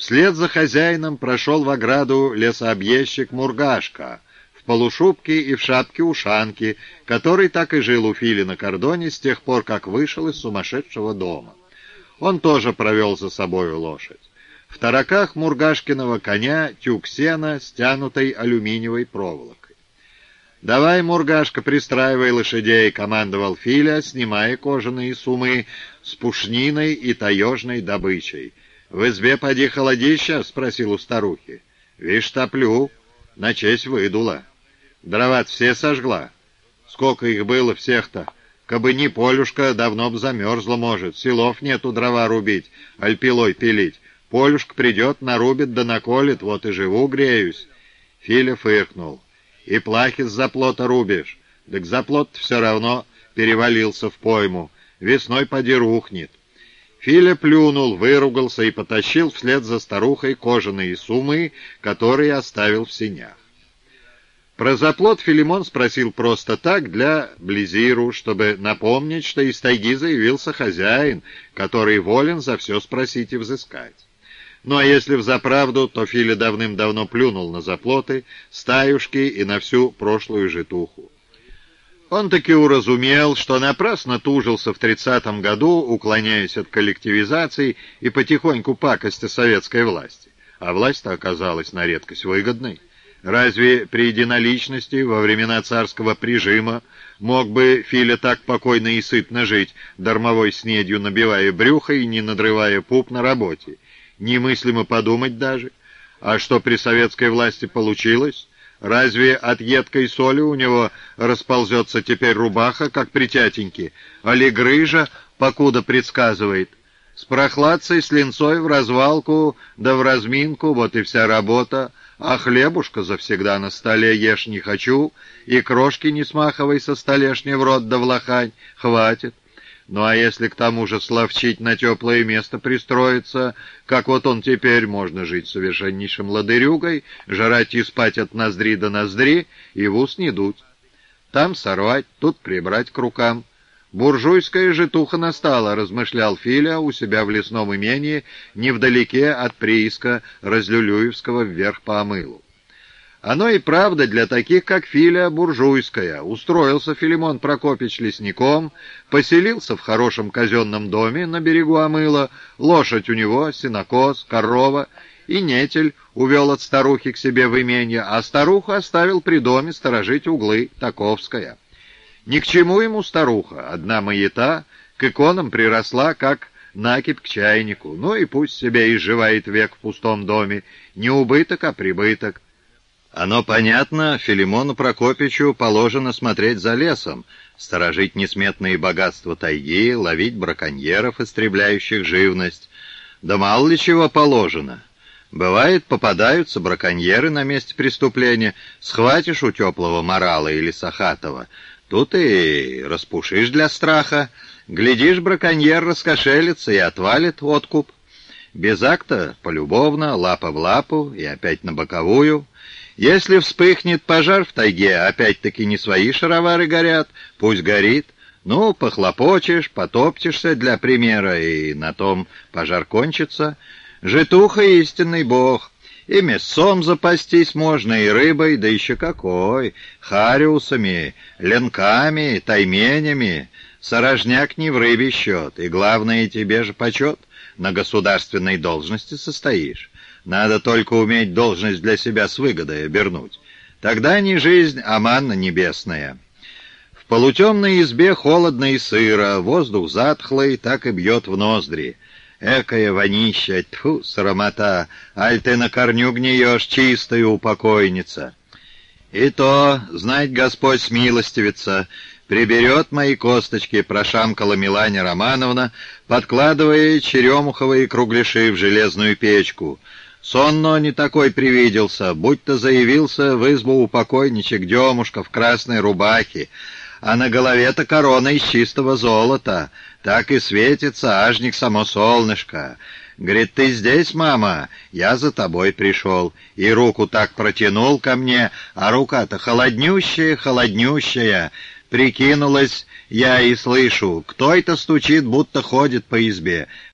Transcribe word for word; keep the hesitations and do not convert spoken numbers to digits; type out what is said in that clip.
Вслед за хозяином прошел в ограду лесообъездчик Мургашка в полушубке и в шапке-ушанке, который так и жил у Фили на кордоне с тех пор, как вышел из сумасшедшего дома. Он тоже провел за собою лошадь. В тараках Мургашкиного коня тюк сена, стянутой алюминиевой проволокой. «Давай, Мургашка, пристраивай лошадей», — командовал Филя, снимая кожаные сумы с пушниной и таежной добычей. «В избе поди холодища?» — спросил у старухи. «Вишь, топлю, на честь выдула. Дрова все сожгла. Сколько их было всех-то? Кабы не Полюшка, давно б замерзла, может. Силов нету дрова рубить, аль пилой пилить. Полюшка придет, нарубит да наколет, вот и живу, греюсь». Филя фыркнул. «И плахи с заплота рубишь? Так заплот все равно перевалился в пойму. Весной поди рухнет». Филя плюнул, выругался и потащил вслед за старухой кожаные сумы, которые оставил в сенях. Про заплот Филимон спросил просто так, для Близиру, чтобы напомнить, что из тайги заявился хозяин, который волен за все спросить и взыскать. Ну а если взаправду, то Филя давным-давно плюнул на заплоты, стаюшки и на всю прошлую житуху. Он таки уразумел, что напрасно тужился в тридцатом году, уклоняясь от коллективизации и потихоньку пакости советской власти. А власть-то оказалась на редкость выгодной. Разве при единоличности во времена царского прижима мог бы Филя так покойно и сытно жить, дармовой снедью набивая брюхо и не надрывая пуп на работе? Немыслимо подумать даже. А что при советской власти получилось? Разве от едкой соли у него расползется теперь рубаха, как при тятеньке, али грыжа, покуда предсказывает? С прохладцей, с линцой в развалку, да в разминку, вот и вся работа. А хлебушка завсегда на столе ешь не хочу, и крошки не смахивай со столешни в рот да в лохань, хватит. Ну а если к тому же словчить на теплое место пристроиться, как вот он теперь, можно жить совершеннейшим ладырюгой, жрать и спать от ноздри до ноздри, и в ус не дуть. Там сорвать, тут прибрать к рукам. Буржуйская житуха настала, размышлял Филя у себя в лесном имении, невдалеке от прииска Разлюлюевского вверх по Амылу. Оно и правда для таких, как Филя, буржуйская. Устроился Филимон Прокопич лесником, поселился в хорошем казенном доме на берегу Амыла, лошадь у него, сенокос, корова, и нетель увел от старухи к себе в именье, а старуху оставил при доме сторожить углы, таковская. Ни к чему ему старуха, одна маята, к иконам приросла, как накипь к чайнику, ну и пусть себе изживает век в пустом доме, не убыток, а прибыток. Оно понятно, Филимону Прокопичу положено смотреть за лесом, сторожить несметные богатства тайги, ловить браконьеров, истребляющих живность. Да мало ли чего положено. Бывает, попадаются браконьеры на месте преступления, схватишь у теплого морала или сахатова, тут и распушишь для страха, глядишь, браконьер раскошелится и отвалит откуп. Без акта полюбовно, лапа в лапу и опять на боковую. Если вспыхнет пожар в тайге, опять-таки не свои шаровары горят, пусть горит. Ну, похлопочешь, потоптишься для примера, и на том пожар кончится. Житуха — истинный бог. И мясом запастись можно, и рыбой, да еще какой, хариусами, ленками, тайменями. Сорожняк не в рыбе счет, и главное, тебе же почет, на государственной должности состоишь. Надо только уметь должность для себя с выгодой обернуть. Тогда не жизнь, а манна небесная. В полутемной избе холодно и сыро, воздух затхлый, так и бьет в ноздри. Экая вонища, тьфу, срамота, аль ты на корню гниешь, чистая упокойница. И то, знать Господь смилостивится, приберет мои косточки, прошамкала Миланя Романовна, подкладывая черемуховые кругляши в железную печку. Сонно не такой привиделся, будто заявился в избу упокойничек Демушка в красной рубахе, а на голове-то корона из чистого золота, так и светится ажник само солнышко. Говорит, ты здесь, мама? Я за тобой пришел. И руку так протянул ко мне, а рука-то холоднющая, холоднющая. Прикинулась я и слышу, кто это стучит, будто ходит по избе.